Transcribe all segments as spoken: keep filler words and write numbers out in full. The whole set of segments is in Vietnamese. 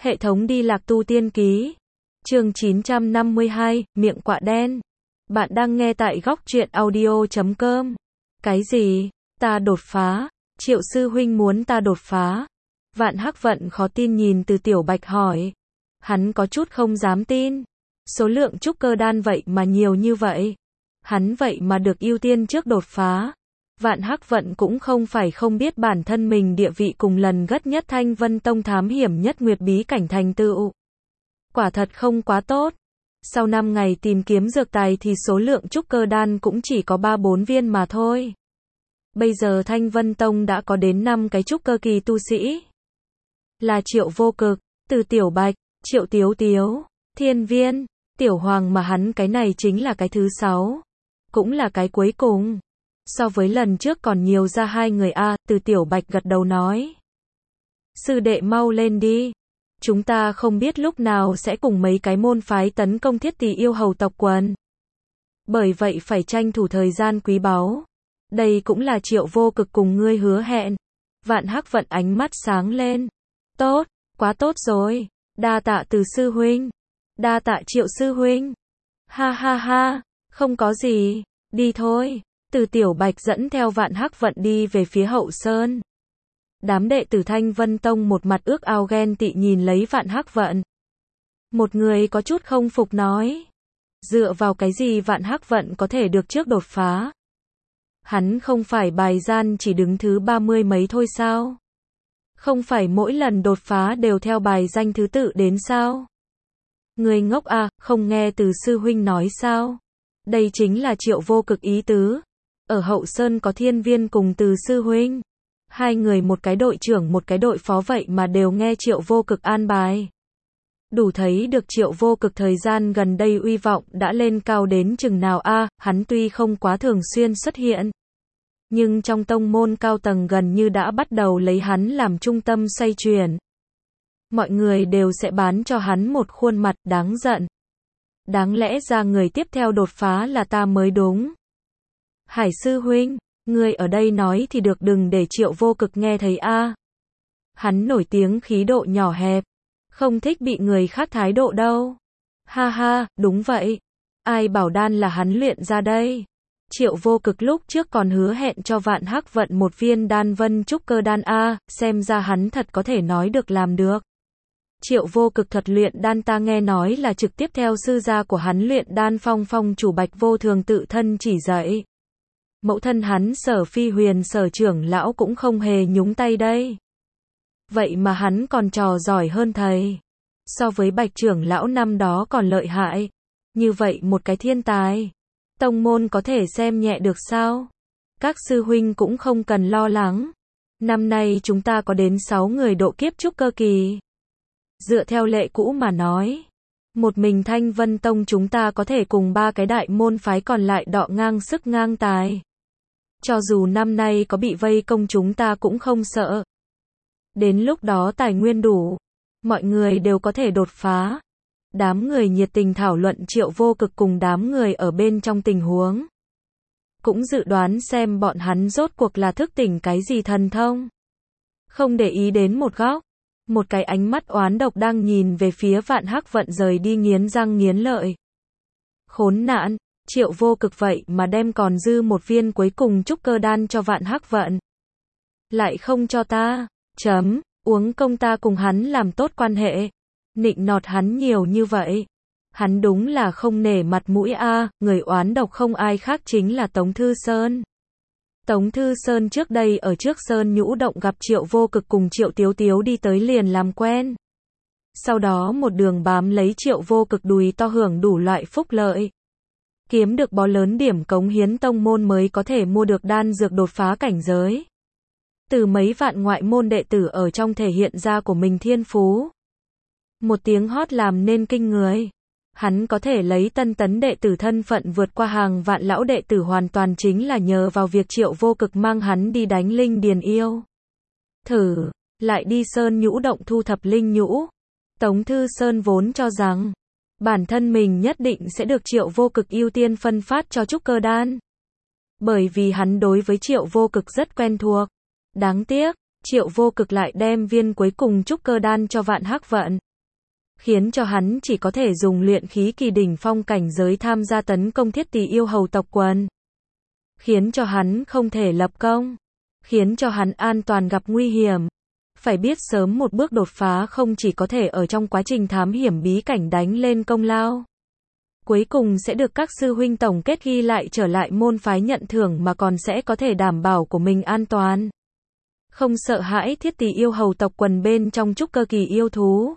Hệ thống đi lạc tu tiên ký. Chương chín trăm năm mươi hai, miệng quạ đen. Bạn đang nghe tại góc truyện audio chấm com. Cái gì? Ta đột phá? Triệu sư huynh muốn ta đột phá? Vạn Hắc Vận khó tin nhìn Từ Tiểu Bạch hỏi. Hắn có chút không dám tin. Số lượng trúc cơ đan vậy mà nhiều như vậy. Hắn vậy mà được ưu tiên trước đột phá. Vạn Hắc Vận cũng không phải không biết bản thân mình địa vị cùng lần gất nhất Thanh Vân Tông thám hiểm nhất Nguyệt bí cảnh thành tựu. Quả thật không quá tốt. Sau năm ngày tìm kiếm dược tài thì số lượng trúc cơ đan cũng chỉ có ba bốn viên mà thôi. Bây giờ Thanh Vân Tông đã có đến năm cái trúc cơ kỳ tu sĩ. Là Triệu Vô Cực, Từ Tiểu Bạch, Triệu Tiếu Tiếu, Thiên Viên, Tiểu Hoàng mà hắn cái này chính là cái thứ sáu. Cũng là cái cuối cùng. So với lần trước còn nhiều ra hai người a, Từ Tiểu Bạch gật đầu nói. Sư đệ mau lên đi. Chúng ta không biết lúc nào sẽ cùng mấy cái môn phái tấn công Thiết Tỳ yêu hầu tộc quần. Bởi vậy phải tranh thủ thời gian quý báu. Đây cũng là Triệu Vô Cực cùng ngươi hứa hẹn. Vạn Hắc Vận ánh mắt sáng lên. Tốt, quá tốt rồi. Đa tạ Từ sư huynh. Đa tạ Triệu sư huynh. Ha ha ha, không có gì, đi thôi. Từ Tiểu Bạch dẫn theo Vạn Hắc Vận đi về phía hậu sơn. Đám đệ tử Thanh Vân Tông một mặt ước ao ghen tị nhìn lấy Vạn Hắc Vận. Một người có chút không phục nói. Dựa vào cái gì Vạn Hắc Vận có thể được trước đột phá? Hắn không phải bài gian chỉ đứng thứ ba mươi mấy thôi sao? Không phải mỗi lần đột phá đều theo bài danh thứ tự đến sao? Người ngốc à, không nghe Từ sư huynh nói sao? Đây chính là Triệu Vô Cực ý tứ. Ở hậu sơn có Thiên Viên cùng Từ sư huynh. Hai người một cái đội trưởng một cái đội phó vậy mà đều nghe Triệu Vô Cực an bài. Đủ thấy được Triệu Vô Cực thời gian gần đây uy vọng đã lên cao đến chừng nào a, à, hắn tuy không quá thường xuyên xuất hiện. Nhưng trong tông môn cao tầng gần như đã bắt đầu lấy hắn làm trung tâm xoay chuyển. Mọi người đều sẽ bán cho hắn một khuôn mặt đáng giận. Đáng lẽ ra người tiếp theo đột phá là ta mới đúng. Hải sư huynh, ngươi ở đây nói thì được đừng để Triệu Vô Cực nghe thấy a. À. Hắn nổi tiếng khí độ nhỏ hẹp, không thích bị người khác thái độ đâu. Ha ha, đúng vậy. Ai bảo đan là hắn luyện ra đây. Triệu Vô Cực lúc trước còn hứa hẹn cho Vạn Hắc Vận một viên đan vân trúc cơ đan a, à, xem ra hắn thật có thể nói được làm được. Triệu Vô Cực thuật luyện đan ta nghe nói là trực tiếp theo sư gia của hắn luyện đan Phong Phong chủ Bạch Vô Thường tự thân chỉ dạy. Mẫu thân hắn Sở Phi Huyền Sở trưởng lão cũng không hề nhúng tay đây. Vậy mà hắn còn trò giỏi hơn thầy. So với Bạch trưởng lão năm đó còn lợi hại. Như vậy một cái thiên tài. Tông môn có thể xem nhẹ được sao? Các sư huynh cũng không cần lo lắng. Năm nay chúng ta có đến sáu người độ kiếp trúc cơ kỳ. Dựa theo lệ cũ mà nói. Một mình Thanh Vân Tông chúng ta có thể cùng ba cái đại môn phái còn lại đọ ngang sức ngang tài. Cho dù năm nay có bị vây công chúng ta cũng không sợ. Đến lúc đó tài nguyên đủ. Mọi người đều có thể đột phá. Đám người nhiệt tình thảo luận Triệu Vô Cực cùng đám người ở bên trong tình huống. Cũng dự đoán xem bọn hắn rốt cuộc là thức tỉnh cái gì thần thông. Không để ý đến một góc. Một cái ánh mắt oán độc đang nhìn về phía Vạn Hắc Vận rời đi nghiến răng nghiến lợi. Khốn nạn, Triệu Vô Cực vậy mà đem còn dư một viên cuối cùng trúc cơ đan cho Vạn Hắc Vận. Lại không cho ta, chấm, uống công ta cùng hắn làm tốt quan hệ. Nịnh nọt hắn nhiều như vậy. Hắn đúng là không nể mặt mũi a, à, người oán độc không ai khác chính là Tống Thư Sơn. Tống Thư Sơn trước đây ở trước Sơn Nhũ Động gặp Triệu Vô Cực cùng Triệu Tiếu Tiếu đi tới liền làm quen. Sau đó một đường bám lấy Triệu Vô Cực đùi to hưởng đủ loại phúc lợi. Kiếm được bó lớn điểm cống hiến tông môn mới có thể mua được đan dược đột phá cảnh giới. Từ mấy vạn ngoại môn đệ tử ở trong thể hiện ra của mình thiên phú. Một tiếng hót làm nên kinh người. Hắn có thể lấy tân tấn đệ tử thân phận vượt qua hàng vạn lão đệ tử hoàn toàn chính là nhờ vào việc Triệu Vô Cực mang hắn đi đánh linh điền yêu. Thử, lại đi Sơn Nhũ Động thu thập linh nhũ. Tống Thư Sơn vốn cho rằng, bản thân mình nhất định sẽ được Triệu Vô Cực ưu tiên phân phát cho trúc cơ đan. Bởi vì hắn đối với Triệu Vô Cực rất quen thuộc. Đáng tiếc, Triệu Vô Cực lại đem viên cuối cùng trúc cơ đan cho Vạn Hắc Vận. khiến cho hắn chỉ có thể dùng luyện khí kỳ đỉnh phong cảnh giới tham gia tấn công Thiết Tỳ yêu hầu tộc quần. Khiến cho hắn không thể lập công, khiến cho hắn an toàn gặp nguy hiểm. Phải biết sớm một bước đột phá không chỉ có thể ở trong quá trình thám hiểm bí cảnh đánh lên công lao, cuối cùng sẽ được các sư huynh tổng kết ghi lại trở lại môn phái nhận thưởng, mà còn sẽ có thể đảm bảo của mình an toàn. Không sợ hãi Thiết Tỳ yêu hầu tộc quần bên trong trúc cơ kỳ yêu thú.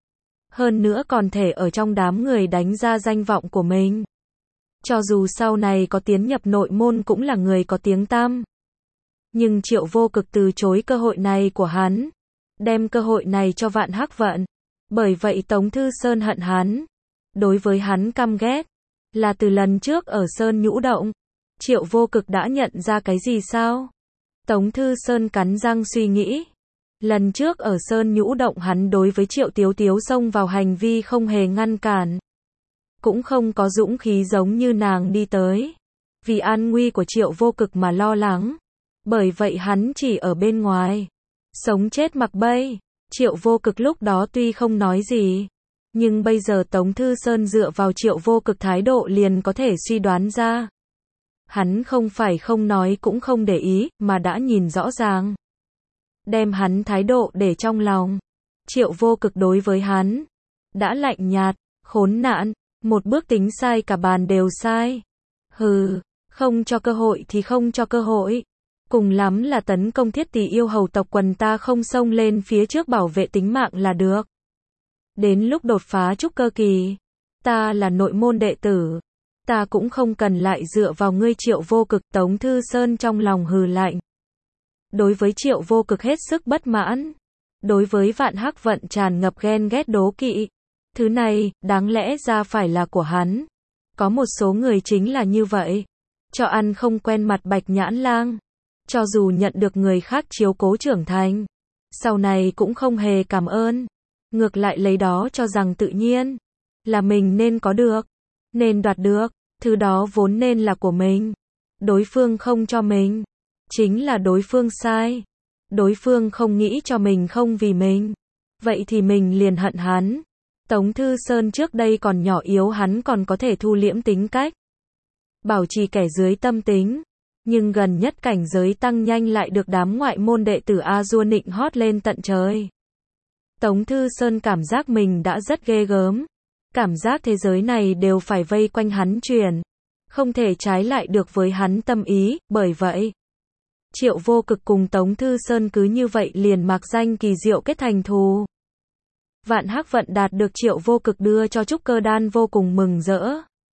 Hơn nữa còn thể ở trong đám người đánh ra danh vọng của mình. Cho dù sau này có tiến nhập nội môn cũng là người có tiếng tăm. Nhưng Triệu Vô Cực từ chối cơ hội này của hắn, đem cơ hội này cho Vạn Hắc Vận. Bởi vậy Tống Thư Sơn hận hắn, đối với hắn căm ghét, là từ lần trước ở Sơn Nhũ Động. Triệu Vô Cực đã nhận ra cái gì sao? Tống Thư Sơn cắn răng suy nghĩ. Lần trước ở Sơn Nhũ Động hắn đối với Triệu Tiếu Tiếu xông vào hành vi không hề ngăn cản. Cũng không có dũng khí giống như nàng đi tới. Vì an nguy của Triệu Vô Cực mà lo lắng. Bởi vậy hắn chỉ ở bên ngoài. Sống chết mặc bay. Triệu Vô Cực lúc đó tuy không nói gì. Nhưng bây giờ Tống Thư Sơn dựa vào Triệu Vô Cực thái độ liền có thể suy đoán ra. Hắn không phải không nói cũng không để ý, mà đã nhìn rõ ràng. Đem hắn thái độ để trong lòng. Triệu Vô Cực đối với hắn đã lạnh nhạt, khốn nạn, một bước tính sai cả bàn đều sai. Hừ, không cho cơ hội thì không cho cơ hội. Cùng lắm là tấn công Thiết Tỳ yêu hầu tộc quần, ta không xông lên phía trước bảo vệ tính mạng là được. Đến lúc đột phá trúc cơ kỳ, ta là nội môn đệ tử, ta cũng không cần lại dựa vào ngươi Triệu Vô Cực. Tống Thư Sơn trong lòng hừ lạnh. Đối với Triệu Vô Cực hết sức bất mãn. Đối với Vạn Hắc Vận tràn ngập ghen ghét đố kỵ. Thứ này, đáng lẽ ra phải là của hắn. Có một số người chính là như vậy. Cho ăn không quen mặt Bạch Nhãn Lang. Cho dù nhận được người khác chiếu cố trưởng thành, sau này cũng không hề cảm ơn. Ngược lại lấy đó cho rằng tự nhiên. Là mình nên có được. Nên đoạt được. Thứ đó vốn nên là của mình. Đối phương không cho mình. Chính là đối phương sai. Đối phương không nghĩ cho mình, không vì mình. Vậy thì mình liền hận hắn. Tống Thư Sơn trước đây còn nhỏ yếu, hắn còn có thể thu liễm tính cách, bảo trì kẻ dưới tâm tính. Nhưng gần nhất cảnh giới tăng nhanh lại được đám ngoại môn đệ tử A Dua nịnh hót lên tận trời. Tống Thư Sơn cảm giác mình đã rất ghê gớm. Cảm giác thế giới này đều phải vây quanh hắn chuyển. Không thể trái lại được với hắn tâm ý, bởi vậy Triệu Vô Cực cùng Tống Thư Sơn cứ như vậy liền mạc danh kỳ diệu kết thành thù. Vạn Hắc Vận đạt được Triệu Vô Cực đưa cho trúc cơ đan vô cùng mừng rỡ.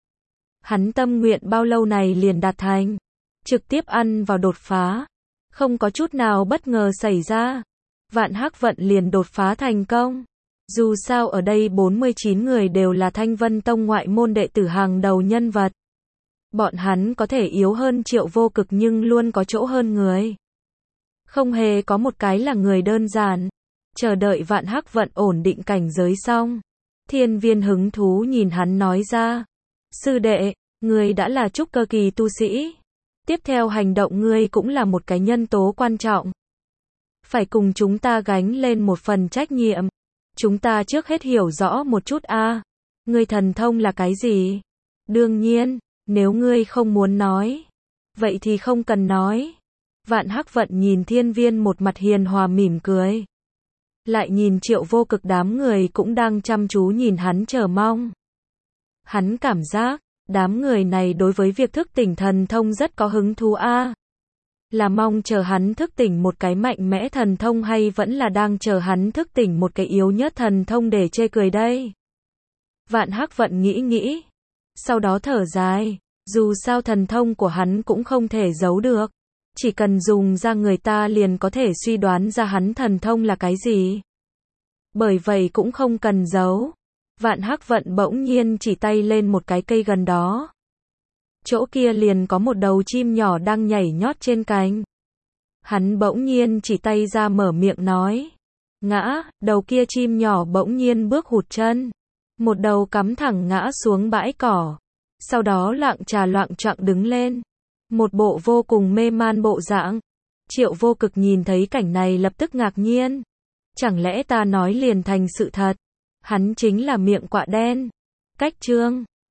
Hắn tâm nguyện bao lâu này liền đạt thành. Trực tiếp ăn vào đột phá. Không có chút nào bất ngờ xảy ra. Vạn Hắc Vận liền đột phá thành công. Dù sao ở đây bốn mươi chín người đều là Thanh Vân Tông ngoại môn đệ tử hàng đầu nhân vật. Bọn hắn có thể yếu hơn Triệu Vô Cực nhưng luôn có chỗ hơn người. Không hề có một cái là người đơn giản. Chờ đợi Vạn Hắc Vận ổn định cảnh giới xong. Thiên Viên hứng thú nhìn hắn nói ra. Sư đệ, ngươi đã là trúc cơ kỳ tu sĩ. Tiếp theo hành động ngươi cũng là một cái nhân tố quan trọng. Phải cùng chúng ta gánh lên một phần trách nhiệm. Chúng ta trước hết hiểu rõ một chút a. À, ngươi thần thông là cái gì? Đương nhiên, nếu ngươi không muốn nói, vậy thì không cần nói. Vạn Hắc Vận nhìn Thiên Viên một mặt hiền hòa mỉm cười. Lại nhìn Triệu Vô Cực, đám người cũng đang chăm chú nhìn hắn chờ mong. Hắn cảm giác, đám người này đối với việc thức tỉnh thần thông rất có hứng thú a. À, là mong chờ hắn thức tỉnh một cái mạnh mẽ thần thông hay vẫn là đang chờ hắn thức tỉnh một cái yếu nhất thần thông để chê cười đây? Vạn Hắc Vận nghĩ nghĩ. Sau đó thở dài. Dù sao thần thông của hắn cũng không thể giấu được. Chỉ cần dùng ra người ta liền có thể suy đoán ra hắn thần thông là cái gì. Bởi vậy cũng không cần giấu. Vạn Hắc Vận bỗng nhiên chỉ tay lên một cái cây gần đó. Chỗ kia liền có một đầu chim nhỏ đang nhảy nhót trên cành. Hắn bỗng nhiên chỉ tay ra mở miệng nói. Ngã, đầu kia chim nhỏ bỗng nhiên bước hụt chân. Một đầu cắm thẳng ngã xuống bãi cỏ. Sau đó loạng trà loạng choạng đứng lên. Một bộ vô cùng mê man bộ dạng. Triệu Vô Cực nhìn thấy cảnh này lập tức ngạc nhiên. Chẳng lẽ ta nói liền thành sự thật? Hắn chính là miệng quạ đen. Cách chương